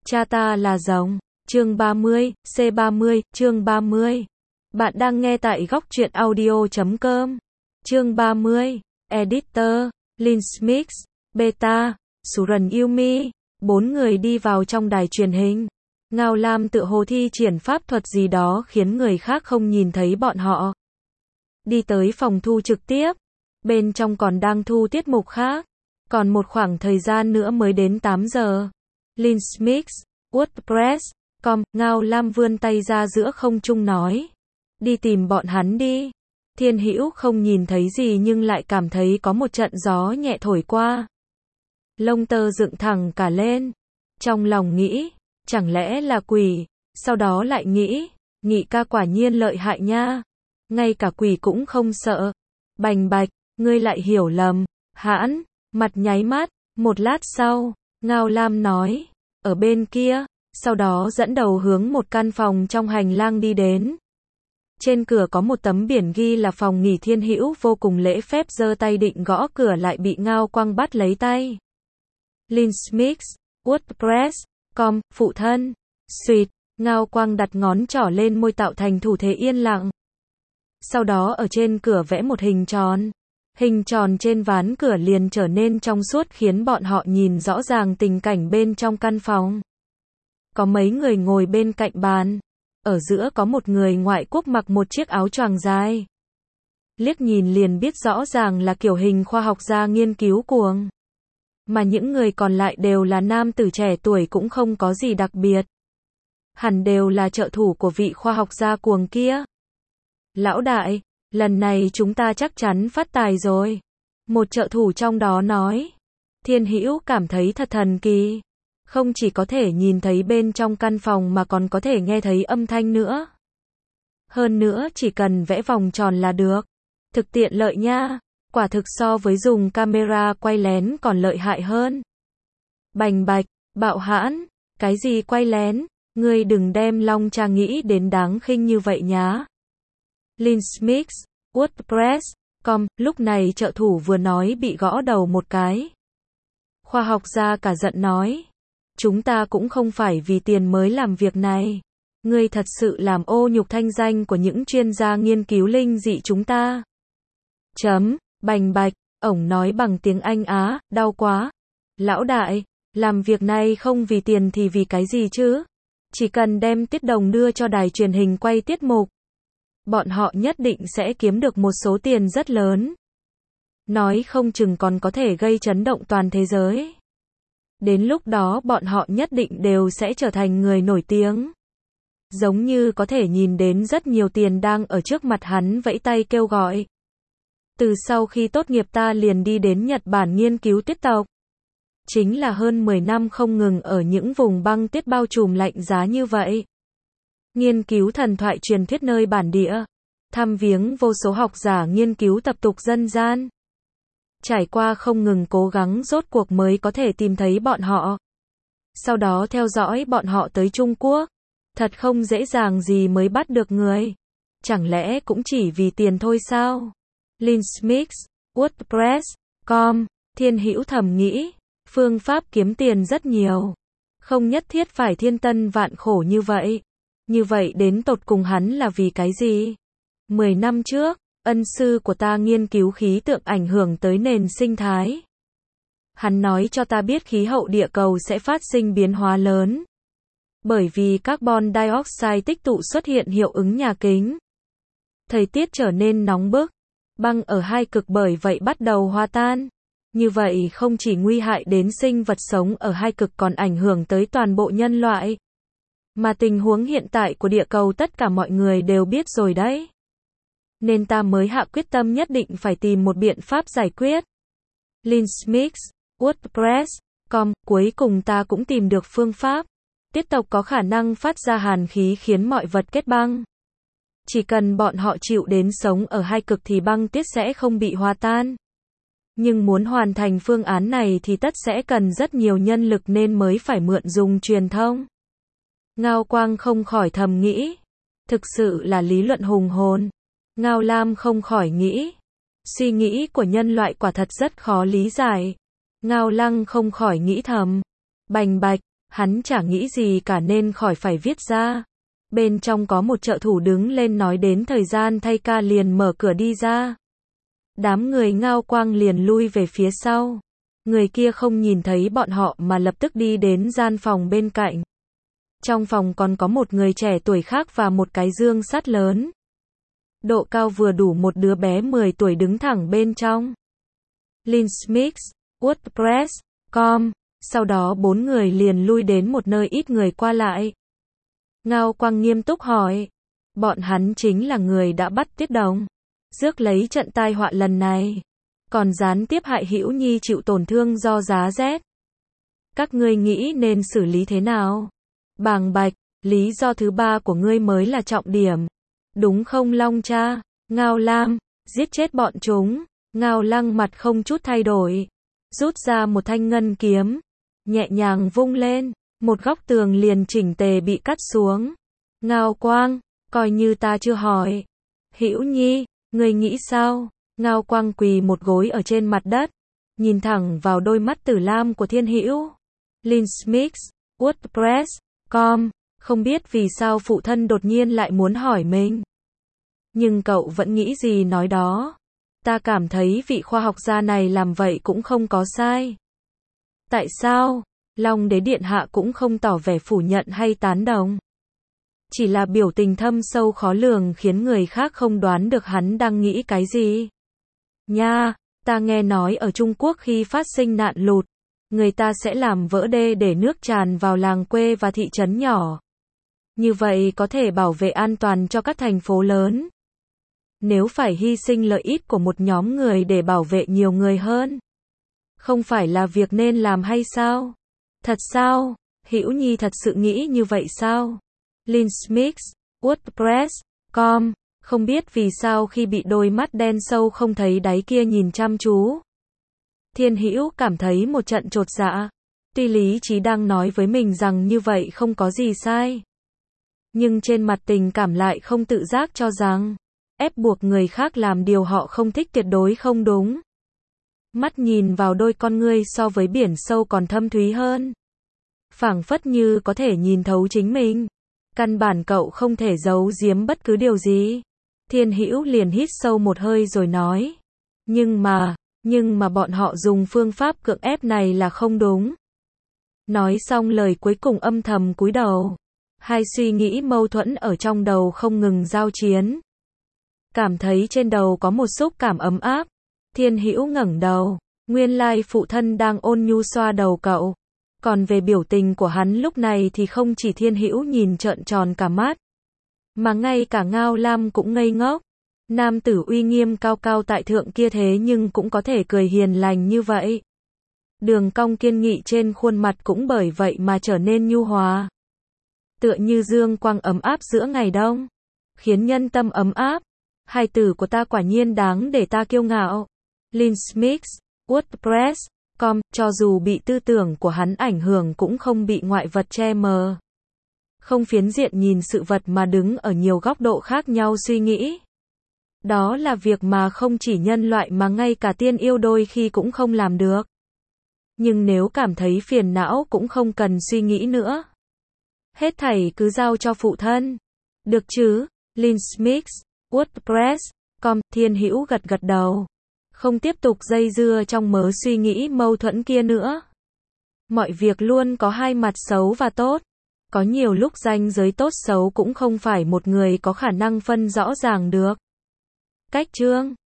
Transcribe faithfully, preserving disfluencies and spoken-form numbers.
Cha ta là rồng. Chương ba mươi, C ba mươi, chương ba mươi. Bạn đang nghe tại góc truyện audio chấm com. Chương ba mươi. Editor, Lin Smith, Beta, Suran Yumi. Bốn người đi vào trong đài truyền hình. Ngao Lam tự hồ thi triển pháp thuật gì đó khiến người khác không nhìn thấy bọn họ. Đi tới phòng thu trực tiếp. Bên trong còn đang thu tiết mục khác. Còn một khoảng thời gian nữa mới đến tám giờ. Lin Smith, WordPress, com, Ngao Lam vươn tay ra giữa không trung nói. Đi tìm bọn hắn đi. Thiên Hữu không nhìn thấy gì nhưng lại cảm thấy có một trận gió nhẹ thổi qua. Lông tơ dựng thẳng cả lên. Trong lòng nghĩ, chẳng lẽ là quỷ, sau đó lại nghĩ, Nghị ca quả nhiên lợi hại nha. Ngay cả quỷ cũng không sợ. Bành bạch, ngươi lại hiểu lầm. Hãn, mặt nháy mắt, một lát sau, Ngao Lam nói, ở bên kia, sau đó dẫn đầu hướng một căn phòng trong hành lang đi đến. Trên cửa có một tấm biển ghi là phòng nghỉ. Thiên Hữu vô cùng lễ phép giơ tay định gõ cửa lại bị Ngao Quang bắt lấy tay. Lin Smith, WordPress, com, phụ thân. Xuyệt, Ngao Quang đặt ngón trỏ lên môi tạo thành thủ thế yên lặng. Sau đó ở trên cửa vẽ một hình tròn. Hình tròn trên ván cửa liền trở nên trong suốt khiến bọn họ nhìn rõ ràng tình cảnh bên trong căn phòng. Có mấy người ngồi bên cạnh bàn. Ở giữa có một người ngoại quốc mặc một chiếc áo choàng dài. Liếc nhìn liền biết rõ ràng là kiểu hình khoa học gia nghiên cứu cuồng. Mà những người còn lại đều là nam tử trẻ tuổi cũng không có gì đặc biệt. Hẳn đều là trợ thủ của vị khoa học gia cuồng kia. Lão đại, lần này chúng ta chắc chắn phát tài rồi. Một trợ thủ trong đó nói. Thiên Hữu cảm thấy thật thần kỳ. Không chỉ có thể nhìn thấy bên trong căn phòng mà còn có thể nghe thấy âm thanh nữa. Hơn nữa chỉ cần vẽ vòng tròn là được. Thực tiện lợi nha. Quả thực so với dùng camera quay lén còn lợi hại hơn. Bành bạch, bạo hãn. Cái gì quay lén? Ngươi đừng đem Long Cha nghĩ đến đáng khinh như vậy nhá. Lin Smith, WordPress, com, lúc này trợ thủ vừa nói bị gõ đầu một cái. Khoa học gia cả giận nói. Chúng ta cũng không phải vì tiền mới làm việc này. Ngươi thật sự làm ô nhục thanh danh của những chuyên gia nghiên cứu linh dị chúng ta. Chấm, bành bạch, ổng nói bằng tiếng Anh Á, đau quá. Lão đại, làm việc này không vì tiền thì vì cái gì chứ? Chỉ cần đem tiết đồng đưa cho đài truyền hình quay tiết mục. Bọn họ nhất định sẽ kiếm được một số tiền rất lớn. Nói không chừng còn có thể gây chấn động toàn thế giới. Đến lúc đó bọn họ nhất định đều sẽ trở thành người nổi tiếng. Giống như có thể nhìn đến rất nhiều tiền đang ở trước mặt hắn vẫy tay kêu gọi. Từ sau khi tốt nghiệp ta liền đi đến Nhật Bản nghiên cứu tiết tộc. Chính là hơn mười năm không ngừng ở những vùng băng tiết bao trùm lạnh giá như vậy. Nghiên cứu thần thoại truyền thuyết nơi bản địa. Thăm viếng vô số học giả nghiên cứu tập tục dân gian. Trải qua không ngừng cố gắng rốt cuộc mới có thể tìm thấy bọn họ. Sau đó theo dõi bọn họ tới Trung Quốc. Thật không dễ dàng gì mới bắt được người. Chẳng lẽ cũng chỉ vì tiền thôi sao? Lin Smith, WordPress, com, Thiên Hữu thầm nghĩ. Phương pháp kiếm tiền rất nhiều. Không nhất thiết phải thiên tân vạn khổ như vậy. Như vậy đến tột cùng hắn là vì cái gì? Mười năm trước, ân sư của ta nghiên cứu khí tượng ảnh hưởng tới nền sinh thái. Hắn nói cho ta biết khí hậu địa cầu sẽ phát sinh biến hóa lớn. Bởi vì carbon dioxide tích tụ xuất hiện hiệu ứng nhà kính. Thời tiết trở nên nóng bức. Băng ở hai cực bởi vậy bắt đầu hòa tan. Như vậy không chỉ nguy hại đến sinh vật sống ở hai cực còn ảnh hưởng tới toàn bộ nhân loại. Mà tình huống hiện tại của địa cầu tất cả mọi người đều biết rồi đấy. Nên ta mới hạ quyết tâm nhất định phải tìm một biện pháp giải quyết. Lin Smith, WordPress, com, cuối cùng ta cũng tìm được phương pháp. Tiết tộc có khả năng phát ra hàn khí khiến mọi vật kết băng. Chỉ cần bọn họ chịu đến sống ở hai cực thì băng tiết sẽ không bị hòa tan. Nhưng muốn hoàn thành phương án này thì tất sẽ cần rất nhiều nhân lực nên mới phải mượn dùng truyền thông. Ngao Quang không khỏi thầm nghĩ. Thực sự là lý luận hùng hồn. Ngao Lam không khỏi nghĩ. Suy nghĩ của nhân loại quả thật rất khó lý giải. Ngao Lăng không khỏi nghĩ thầm. Bành bạch, Hắn chả nghĩ gì cả nên khỏi phải viết ra. Bên trong có một trợ thủ đứng lên nói đến thời gian thay ca liền mở cửa đi ra. Đám người Ngao Quang liền lui về phía sau. Người kia không nhìn thấy bọn họ mà lập tức đi đến gian phòng bên cạnh. Trong phòng còn có một người trẻ tuổi khác và một cái dương sắt lớn. Độ cao vừa đủ một đứa bé mười tuổi đứng thẳng bên trong. Linsmiths, WordPress, com. Sau đó bốn người liền lui đến một nơi ít người qua lại. Ngao Quang nghiêm túc hỏi. Bọn hắn chính là người đã bắt Tiết Đồng rước lấy trận tai họa lần này. Còn gián tiếp hại Hữu Nhi chịu tổn thương do giá rét. Các ngươi nghĩ nên xử lý thế nào? Bàng Bạch, lý do thứ ba của ngươi mới là trọng điểm. Đúng không Long cha? Ngao Lam, giết chết bọn chúng. Ngao Lăng mặt không chút thay đổi. Rút ra một thanh ngân kiếm. Nhẹ nhàng vung lên. Một góc tường liền chỉnh tề bị cắt xuống. Ngao Quang, coi như ta chưa hỏi. Hữu Nhi, ngươi nghĩ sao? Ngao Quang quỳ một gối ở trên mặt đất. Nhìn thẳng vào đôi mắt tử lam của Thiên Hữu. Linsmiths, WordPress, com. Không biết vì sao phụ thân đột nhiên lại muốn hỏi mình. Nhưng cậu vẫn nghĩ gì nói đó. Ta cảm thấy vị khoa học gia này làm vậy cũng không có sai. Tại sao? Long Đế Điện Hạ cũng không tỏ vẻ phủ nhận hay tán đồng. Chỉ là biểu tình thâm sâu khó lường khiến người khác không đoán được hắn đang nghĩ cái gì. Nha, ta nghe nói ở Trung Quốc khi phát sinh nạn lụt, người ta sẽ làm vỡ đê để nước tràn vào làng quê và thị trấn nhỏ. Như vậy có thể bảo vệ an toàn cho các thành phố lớn. Nếu phải hy sinh lợi ích của một nhóm người để bảo vệ nhiều người hơn, không phải là việc nên làm hay sao? Thật sao? Hữu Nhi thật sự nghĩ như vậy sao? Linsmiths, WordPress, com. Không biết vì sao khi bị đôi mắt đen sâu không thấy đáy kia nhìn chăm chú. Thiên Hữu cảm thấy một trận chột dạ. Tuy lý trí đang nói với mình rằng như vậy không có gì sai. Nhưng trên mặt tình cảm lại không tự giác cho rằng, ép buộc người khác làm điều họ không thích tuyệt đối không đúng. Mắt nhìn vào đôi con ngươi so với biển sâu còn thâm thúy hơn. Phảng phất như có thể nhìn thấu chính mình. Căn bản cậu không thể giấu giếm bất cứ điều gì. Thiên Hữu liền hít sâu một hơi rồi nói. Nhưng mà, nhưng mà bọn họ dùng phương pháp cưỡng ép này là không đúng. Nói xong lời cuối cùng âm thầm cúi đầu. Hai suy nghĩ mâu thuẫn ở trong đầu không ngừng giao chiến. Cảm thấy trên đầu có một xúc cảm ấm áp. Thiên Hữu ngẩng đầu. Nguyên lai phụ thân đang ôn nhu xoa đầu cậu. Còn về biểu tình của hắn lúc này thì không chỉ Thiên Hữu nhìn trợn tròn cả mắt, mà ngay cả Ngao Lam cũng ngây ngốc. Nam tử uy nghiêm cao cao tại thượng kia thế nhưng cũng có thể cười hiền lành như vậy. Đường cong kiên nghị trên khuôn mặt cũng bởi vậy mà trở nên nhu hòa. Tựa như dương quang ấm áp giữa ngày đông, khiến nhân tâm ấm áp. Hài tử của ta quả nhiên đáng để ta kiêu ngạo. Linsmiths, WordPress, com. Cho dù bị tư tưởng của hắn ảnh hưởng cũng không bị ngoại vật che mờ. Không phiến diện nhìn sự vật mà đứng ở nhiều góc độ khác nhau suy nghĩ. Đó là việc mà không chỉ nhân loại mà ngay cả tiên yêu đôi khi cũng không làm được. Nhưng nếu cảm thấy phiền não cũng không cần suy nghĩ nữa. Hết thảy cứ giao cho phụ thân. Được chứ? Linsmiths, WordPress, com. Thiên Hữu gật gật đầu. Không tiếp tục dây dưa trong mớ suy nghĩ mâu thuẫn kia nữa. Mọi việc luôn có hai mặt xấu và tốt. Có nhiều lúc ranh giới tốt xấu cũng không phải một người có khả năng phân rõ ràng được. Cách chương